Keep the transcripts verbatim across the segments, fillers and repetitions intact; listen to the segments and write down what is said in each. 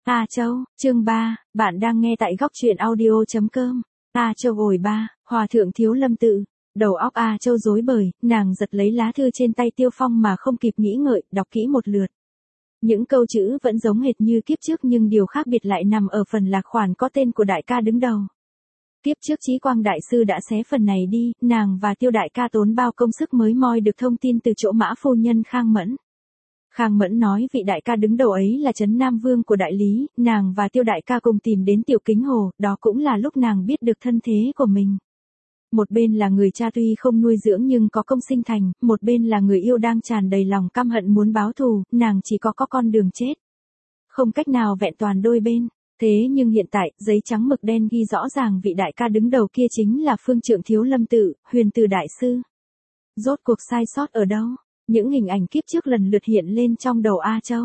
A Châu, chương ba, bạn đang nghe tại góc truyện audio.com. A Châu hồi ba, Hòa thượng Thiếu Lâm Tự. Đầu óc A Châu rối bời, nàng giật lấy lá thư trên tay Tiêu Phong mà không kịp nghĩ ngợi, đọc kỹ một lượt. Những câu chữ vẫn giống hệt như kiếp trước nhưng điều khác biệt lại nằm ở phần lạc khoản có tên của đại ca đứng đầu. Kiếp trước Chí Quang Đại Sư đã xé phần này đi, nàng và Tiêu Đại ca tốn bao công sức mới moi được thông tin từ chỗ Mã phu nhân Khang Mẫn. Khang Mẫn nói vị đại ca đứng đầu ấy là Trấn Nam Vương của đại lý, nàng và Tiêu đại ca cùng tìm đến Tiểu Kính Hồ, đó cũng là lúc nàng biết được thân thế của mình. Một bên là người cha tuy không nuôi dưỡng nhưng có công sinh thành, một bên là người yêu đang tràn đầy lòng căm hận muốn báo thù, nàng chỉ có có con đường chết. Không cách nào vẹn toàn đôi bên. Thế nhưng hiện tại, giấy trắng mực đen ghi rõ ràng vị đại ca đứng đầu kia chính là Phương Trượng Thiếu Lâm Tự, Huyền Từ Đại Sư. Rốt cuộc sai sót ở đâu? Những hình ảnh kiếp trước lần lượt hiện lên trong đầu A Châu.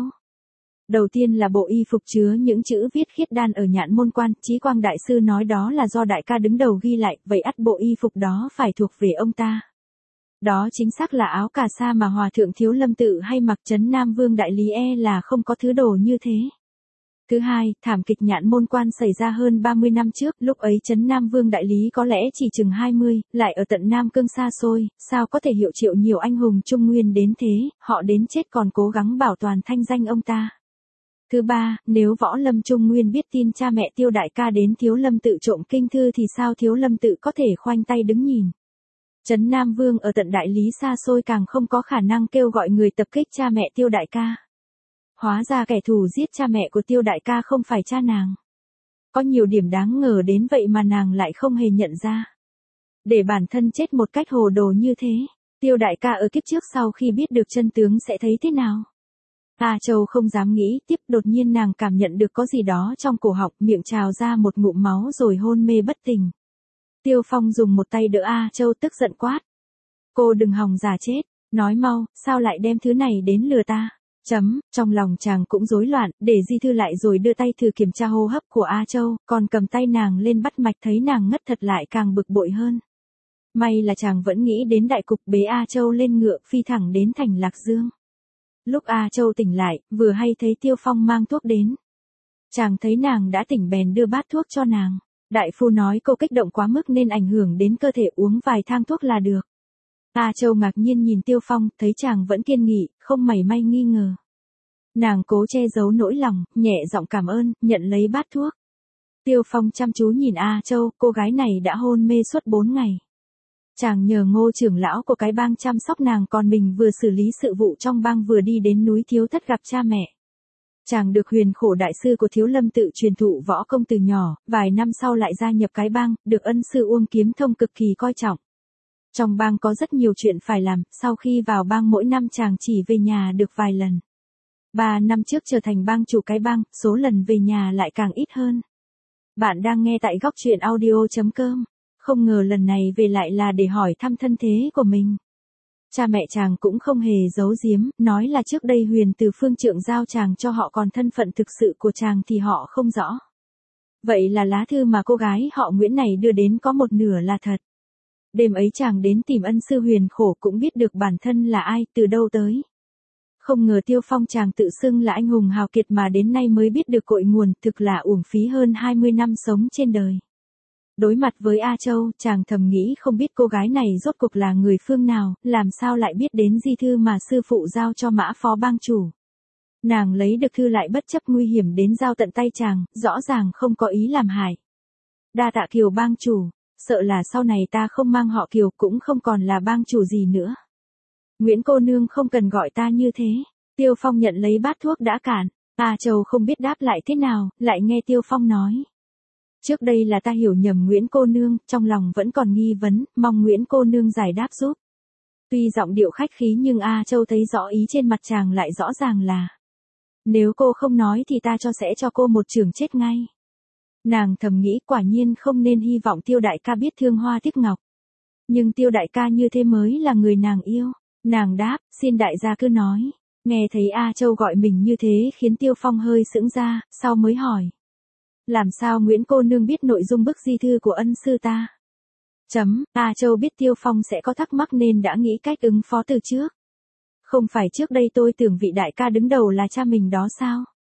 Đầu tiên là bộ y phục chứa những chữ viết khiết đan ở Nhạn Môn Quan, Chí Quang Đại Sư nói đó là do đại ca đứng đầu ghi lại, vậy ắt bộ y phục đó phải thuộc về ông ta. Đó chính xác là áo cà sa mà Hòa thượng Thiếu Lâm Tự hay mặc. Trấn Nam Vương đại lý e là không có thứ đồ như thế. Thứ hai, thảm kịch Nhạn Môn Quan xảy ra hơn ba mươi năm trước, lúc ấy Trấn Nam Vương đại lý có lẽ chỉ chừng hai mươi, lại ở tận Nam Cương xa xôi, sao có thể hiệu triệu nhiều anh hùng Trung Nguyên đến thế, họ đến chết còn cố gắng bảo toàn thanh danh ông ta. Thứ ba, nếu Võ Lâm Trung Nguyên biết tin cha mẹ Tiêu đại ca đến Thiếu Lâm Tự trộm kinh thư thì sao Thiếu Lâm Tự có thể khoanh tay đứng nhìn. Trấn Nam Vương ở tận đại lý xa xôi càng không có khả năng kêu gọi người tập kích cha mẹ Tiêu đại ca. Hóa ra kẻ thù giết cha mẹ của Tiêu đại ca không phải cha nàng. Có nhiều điểm đáng ngờ đến vậy mà nàng lại không hề nhận ra. Để bản thân chết một cách hồ đồ như thế, Tiêu đại ca ở kiếp trước sau khi biết được chân tướng sẽ thấy thế nào? A Châu không dám nghĩ tiếp, đột nhiên nàng cảm nhận được có gì đó trong cổ họng, miệng trào ra một ngụm máu rồi hôn mê bất tỉnh. Tiêu Phong dùng một tay đỡ A Châu tức giận quát. Cô đừng hòng giả chết, nói mau, sao lại đem thứ này đến lừa ta? Chấm, trong lòng chàng cũng rối loạn, để di thư lại rồi đưa tay thử kiểm tra hô hấp của A Châu, còn cầm tay nàng lên bắt mạch thấy nàng ngất thật lại càng bực bội hơn. May là chàng vẫn nghĩ đến đại cục, bế A Châu lên ngựa phi thẳng đến thành Lạc Dương. Lúc A Châu tỉnh lại, vừa hay thấy Tiêu Phong mang thuốc đến. Chàng thấy nàng đã tỉnh bèn đưa bát thuốc cho nàng. Đại phu nói cô kích động quá mức nên ảnh hưởng đến cơ thể, uống vài thang thuốc là được. A Châu ngạc nhiên nhìn Tiêu Phong, thấy chàng vẫn kiên nghị, không mảy may nghi ngờ. Nàng cố che giấu nỗi lòng, nhẹ giọng cảm ơn, nhận lấy bát thuốc. Tiêu Phong chăm chú nhìn A Châu, cô gái này đã hôn mê suốt bốn ngày. Chàng nhờ Ngô trưởng lão của cái bang chăm sóc nàng, còn mình vừa xử lý sự vụ trong bang vừa đi đến núi Thiếu Thất gặp cha mẹ. Chàng được Huyền Khổ Đại Sư của Thiếu Lâm Tự truyền thụ võ công từ nhỏ, vài năm sau lại gia nhập cái bang, được ân sư Uông Kiếm Thông cực kỳ coi trọng. Trong bang có rất nhiều chuyện phải làm, sau khi vào bang mỗi năm chàng chỉ về nhà được vài lần. Ba năm trước trở thành bang chủ cái bang, số lần về nhà lại càng ít hơn. Bạn đang nghe tại góc truyện audio.com. Không ngờ lần này về lại là để hỏi thăm thân thế của mình. Cha mẹ chàng cũng không hề giấu giếm, nói là trước đây Huyền Từ Phương Trượng giao chàng cho họ, còn thân phận thực sự của chàng thì họ không rõ. Vậy là lá thư mà cô gái họ Nguyễn này đưa đến có một nửa là thật. Đêm ấy chàng đến tìm ân sư Huyền Khổ cũng biết được bản thân là ai, từ đâu tới. Không ngờ Tiêu Phong chàng tự xưng là anh hùng hào kiệt mà đến nay mới biết được cội nguồn, thực là uổng phí hơn hai mươi năm sống trên đời. Đối mặt với A Châu, chàng thầm nghĩ không biết cô gái này rốt cuộc là người phương nào, làm sao lại biết đến di thư mà sư phụ giao cho Mã phó bang chủ. Nàng lấy được thư lại bất chấp nguy hiểm đến giao tận tay chàng, rõ ràng không có ý làm hại. Đa tạ Kiều bang chủ, sợ là sau này ta không mang họ Kiều cũng không còn là bang chủ gì nữa. Nguyễn cô nương không cần gọi ta như thế. Tiêu Phong nhận lấy bát thuốc đã cạn. A Châu không biết đáp lại thế nào, lại nghe Tiêu Phong nói. Trước đây là ta hiểu nhầm Nguyễn cô nương, trong lòng vẫn còn nghi vấn, mong Nguyễn cô nương giải đáp giúp. Tuy giọng điệu khách khí nhưng A Châu thấy rõ ý trên mặt chàng lại rõ ràng là. Nếu cô không nói thì ta cho sẽ cho cô một chưởng chết ngay. Nàng thầm nghĩ quả nhiên không nên hy vọng Tiêu đại ca biết thương hoa tiếc ngọc. Nhưng Tiêu đại ca như thế mới là người nàng yêu. Nàng đáp, xin đại gia cứ nói. Nghe thấy A Châu gọi mình như thế khiến Tiêu Phong hơi sững ra, sau mới hỏi. Làm sao Nguyễn cô nương biết nội dung bức di thư của ân sư ta? Chấm, A Châu biết Tiêu Phong sẽ có thắc mắc nên đã nghĩ cách ứng phó từ trước. Không phải trước đây tôi tưởng vị đại ca đứng đầu là cha mình đó sao?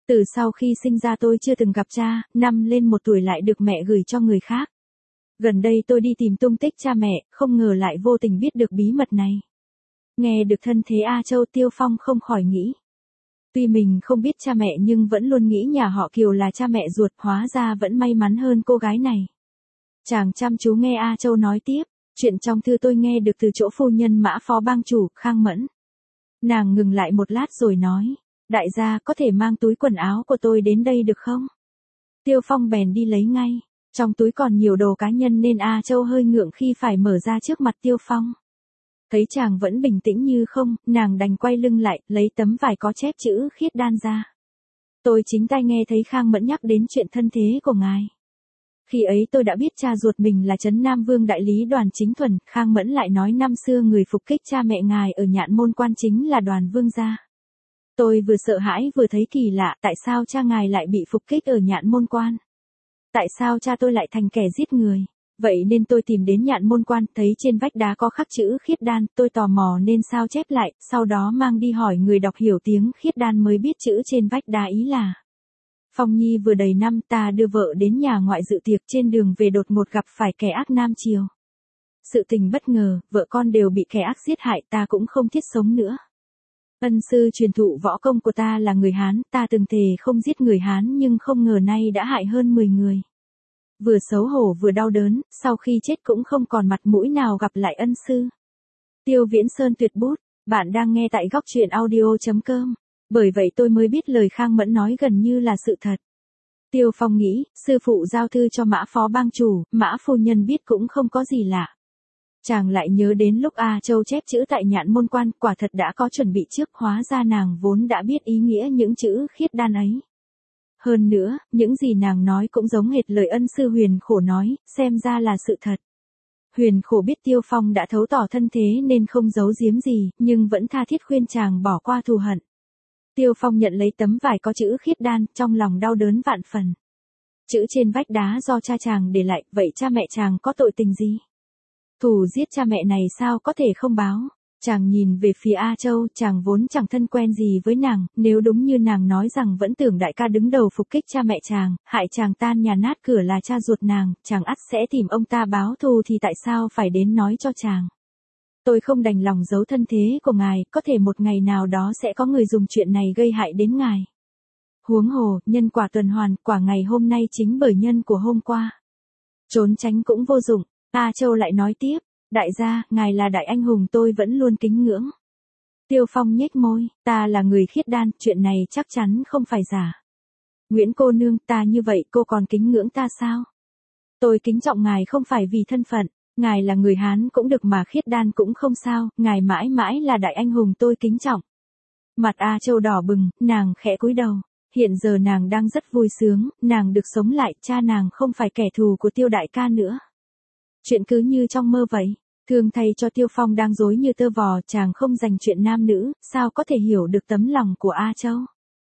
Từ sau khi sinh ra tôi chưa từng gặp cha, năm lên một tuổi lại được mẹ gửi cho người khác. Gần đây tôi đi tìm tung tích cha mẹ, không ngờ lại vô tình biết được bí mật này. Nghe được thân thế A Châu, Tiêu Phong không khỏi nghĩ. Tuy mình không biết cha mẹ nhưng vẫn luôn nghĩ nhà họ Kiều là cha mẹ ruột, hóa ra vẫn may mắn hơn cô gái này. Chàng chăm chú nghe A Châu nói tiếp, chuyện trong thư tôi nghe được từ chỗ phu nhân Mã phó bang chủ, Khang Mẫn. Nàng ngừng lại một lát rồi nói, đại gia có thể mang túi quần áo của tôi đến đây được không? Tiêu Phong bèn đi lấy ngay, trong túi còn nhiều đồ cá nhân nên A Châu hơi ngượng khi phải mở ra trước mặt Tiêu Phong. Thấy chàng vẫn bình tĩnh như không, nàng đành quay lưng lại, lấy tấm vải có chép chữ khiết đan ra. Tôi chính tai nghe thấy Khang Mẫn nhắc đến chuyện thân thế của ngài. Khi ấy tôi đã biết cha ruột mình là Trấn Nam Vương đại lý Đoàn Chính Thuần, Khang Mẫn lại nói năm xưa người phục kích cha mẹ ngài ở Nhạn Môn Quan chính là Đoàn Vương gia. Tôi vừa sợ hãi vừa thấy kỳ lạ, tại sao cha ngài lại bị phục kích ở Nhạn Môn Quan? Tại sao cha tôi lại thành kẻ giết người? Vậy nên tôi tìm đến Nhạn Môn Quan, thấy trên vách đá có khắc chữ khiết đan, tôi tò mò nên sao chép lại, sau đó mang đi hỏi người đọc hiểu tiếng khiết đan mới biết chữ trên vách đá ý là. Phong Nhi vừa đầy năm, ta đưa vợ đến nhà ngoại dự tiệc, trên đường về đột ngột gặp phải kẻ ác nam triều. Sự tình bất ngờ, vợ con đều bị kẻ ác giết hại, ta cũng không thiết sống nữa. Ân sư truyền thụ võ công của ta là người Hán, ta từng thề không giết người Hán nhưng không ngờ nay đã hại hơn mười người. Vừa xấu hổ vừa đau đớn, sau khi chết cũng không còn mặt mũi nào gặp lại ân sư. Tiêu Viễn Sơn tuyệt bút, bạn đang nghe tại góc truyện audio chấm com. Bởi vậy tôi mới biết lời Khang Mẫn nói gần như là sự thật. Tiêu Phong nghĩ, sư phụ giao thư cho Mã phó bang chủ, Mã phu nhân biết cũng không có gì lạ. Chàng lại nhớ đến lúc A Châu chép chữ tại Nhạn Môn Quan, quả thật đã có chuẩn bị trước, hóa ra nàng vốn đã biết ý nghĩa những chữ khiết đan ấy. Hơn nữa, những gì nàng nói cũng giống hệt lời ân sư Huyền Khổ nói, xem ra là sự thật. Huyền Khổ biết Tiêu Phong đã thấu tỏ thân thế nên không giấu giếm gì, nhưng vẫn tha thiết khuyên chàng bỏ qua thù hận. Tiêu Phong nhận lấy tấm vải có chữ khiết đan, trong lòng đau đớn vạn phần. Chữ trên vách đá do cha chàng để lại, vậy cha mẹ chàng có tội tình gì? Thù giết cha mẹ này sao có thể không báo? Chàng nhìn về phía A Châu, chàng vốn chẳng thân quen gì với nàng, nếu đúng như nàng nói rằng vẫn tưởng đại ca đứng đầu phục kích cha mẹ chàng, hại chàng tan nhà nát cửa là cha ruột nàng, chàng ắt sẽ tìm ông ta báo thù thì tại sao phải đến nói cho chàng? Tôi không đành lòng giấu thân thế của ngài, có thể một ngày nào đó sẽ có người dùng chuyện này gây hại đến ngài. Huống hồ, nhân quả tuần hoàn, quả ngày hôm nay chính bởi nhân của hôm qua. Trốn tránh cũng vô dụng, A Châu lại nói tiếp, đại gia, ngài là đại anh hùng tôi vẫn luôn kính ngưỡng. Tiêu Phong nhếch môi, ta là người khiết đan, chuyện này chắc chắn không phải giả. Nguyễn cô nương, ta như vậy cô còn kính ngưỡng ta sao? Tôi kính trọng ngài không phải vì thân phận. Ngài là người Hán cũng được mà khiết đan cũng không sao, ngài mãi mãi là đại anh hùng tôi kính trọng. Mặt A Châu đỏ bừng, nàng khẽ cúi đầu. Hiện giờ nàng đang rất vui sướng, nàng được sống lại, cha nàng không phải kẻ thù của Tiêu đại ca nữa. Chuyện cứ như trong mơ vậy, thương thay cho Tiêu Phong đang rối như tơ vò, chàng không dành chuyện nam nữ, sao có thể hiểu được tấm lòng của A Châu.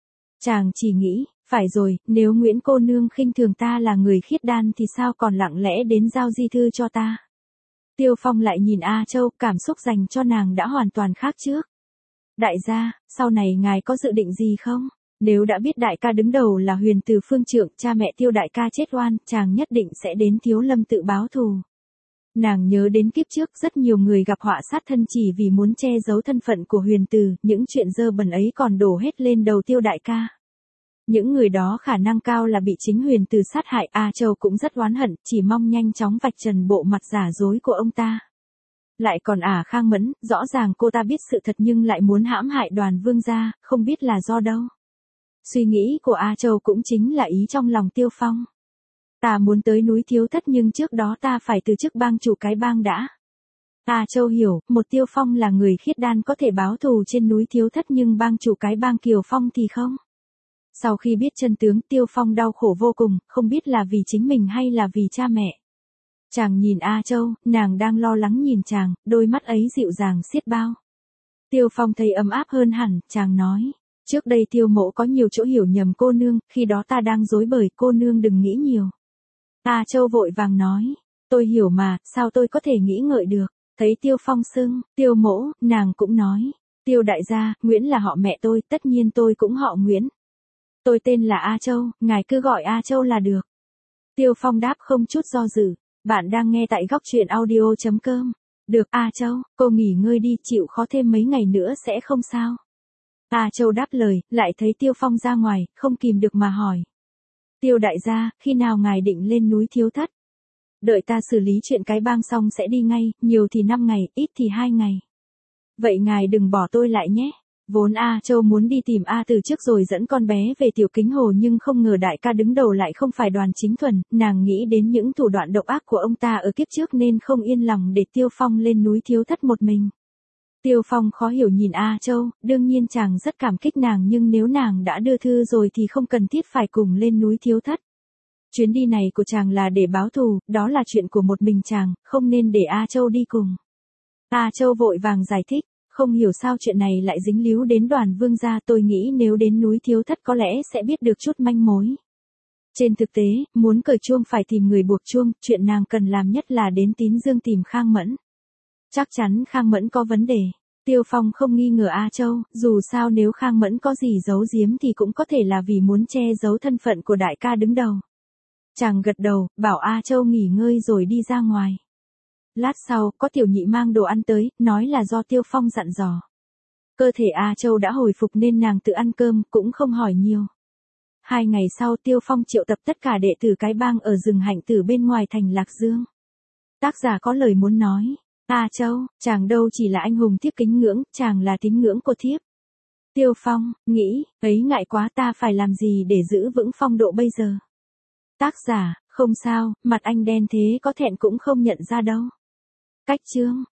Chàng chỉ nghĩ, phải rồi, nếu Nguyễn cô nương khinh thường ta là người khiết đan thì sao còn lặng lẽ đến giao di thư cho ta. Tiêu Phong lại nhìn A Châu, cảm xúc dành cho nàng đã hoàn toàn khác trước. Đại gia, sau này ngài có dự định gì không? Nếu đã biết đại ca đứng đầu là Huyền Từ Phương Trượng, cha mẹ Tiêu đại ca chết oan, chàng nhất định sẽ đến Thiếu Lâm tự báo thù. Nàng nhớ đến kiếp trước rất nhiều người gặp họa sát thân chỉ vì muốn che giấu thân phận của Huyền Từ, những chuyện dơ bẩn ấy còn đổ hết lên đầu Tiêu đại ca. Những người đó khả năng cao là bị chính Huyền Từ sát hại. A Châu cũng rất oán hận, chỉ mong nhanh chóng vạch trần bộ mặt giả dối của ông ta. Lại còn ả Khang Mẫn, rõ ràng cô ta biết sự thật nhưng lại muốn hãm hại Đoàn Vương gia, không biết là do đâu. Suy nghĩ của A Châu cũng chính là ý trong lòng Tiêu Phong. Ta muốn tới núi Thiếu Thất nhưng trước đó ta phải từ chức bang chủ cái bang đã. A Châu hiểu, một Tiêu Phong là người khiết đan có thể báo thù trên núi Thiếu Thất nhưng bang chủ cái bang Kiều Phong thì không. Sau khi biết chân tướng, Tiêu Phong đau khổ vô cùng, không biết là vì chính mình hay là vì cha mẹ. Chàng nhìn A Châu, nàng đang lo lắng nhìn chàng, đôi mắt ấy dịu dàng xiết bao. Tiêu Phong thấy ấm áp hơn hẳn, chàng nói, trước đây Tiêu mẫu có nhiều chỗ hiểu nhầm cô nương, khi đó ta đang dối bời, cô nương đừng nghĩ nhiều. A Châu vội vàng nói, tôi hiểu mà, sao tôi có thể nghĩ ngợi được, thấy Tiêu Phong xưng, Tiêu mẫu, nàng cũng nói, Tiêu đại gia, Nguyễn là họ mẹ tôi, tất nhiên tôi cũng họ Nguyễn. Tôi tên là A Châu, ngài cứ gọi A Châu là được. Tiêu Phong đáp không chút do dự. Bạn đang nghe tại góc truyện audio.com. Được A Châu, cô nghỉ ngơi đi, chịu khó thêm mấy ngày nữa sẽ không sao. A Châu đáp lời, lại thấy Tiêu Phong ra ngoài, không kìm được mà hỏi. Tiêu đại gia, khi nào ngài định lên núi Thiếu Thất? Đợi ta xử lý chuyện cái bang xong sẽ đi ngay, nhiều thì năm ngày, ít thì hai ngày. Vậy ngài đừng bỏ tôi lại nhé. Vốn A Châu muốn đi tìm A từ trước rồi dẫn con bé về Tiểu Kính Hồ, nhưng không ngờ đại ca đứng đầu lại không phải Đoàn Chính Thuần, nàng nghĩ đến những thủ đoạn độc ác của ông ta ở kiếp trước nên không yên lòng để Tiêu Phong lên núi Thiếu Thất một mình. Tiêu Phong khó hiểu nhìn A Châu, đương nhiên chàng rất cảm kích nàng, nhưng nếu nàng đã đưa thư rồi thì không cần thiết phải cùng lên núi Thiếu Thất. Chuyến đi này của chàng là để báo thù, đó là chuyện của một mình chàng, không nên để A Châu đi cùng. A Châu vội vàng giải thích. Không hiểu sao chuyện này lại dính líu đến Đoàn Vương gia, tôi nghĩ nếu đến núi Thiếu Thất có lẽ sẽ biết được chút manh mối. Trên thực tế, muốn cởi chuông phải tìm người buộc chuông, chuyện nàng cần làm nhất là đến Tín Dương tìm Khang Mẫn. Chắc chắn Khang Mẫn có vấn đề. Tiêu Phong không nghi ngờ A Châu, dù sao nếu Khang Mẫn có gì giấu giếm thì cũng có thể là vì muốn che giấu thân phận của đại ca đứng đầu. Chàng gật đầu, bảo A Châu nghỉ ngơi rồi đi ra ngoài. Lát sau, có tiểu nhị mang đồ ăn tới, nói là do Tiêu Phong dặn dò. Cơ thể A Châu đã hồi phục nên nàng tự ăn cơm, cũng không hỏi nhiều. Hai ngày sau Tiêu Phong triệu tập tất cả đệ tử cái bang ở rừng Hạnh Tử bên ngoài thành Lạc Dương. Tác giả có lời muốn nói. A Châu, chàng đâu chỉ là anh hùng thiếp kính ngưỡng, chàng là tín ngưỡng của thiếp. Tiêu Phong, nghĩ, ấy ngại quá, ta phải làm gì để giữ vững phong độ bây giờ. Tác giả, không sao, mặt anh đen thế có thẹn cũng không nhận ra đâu. Cách chương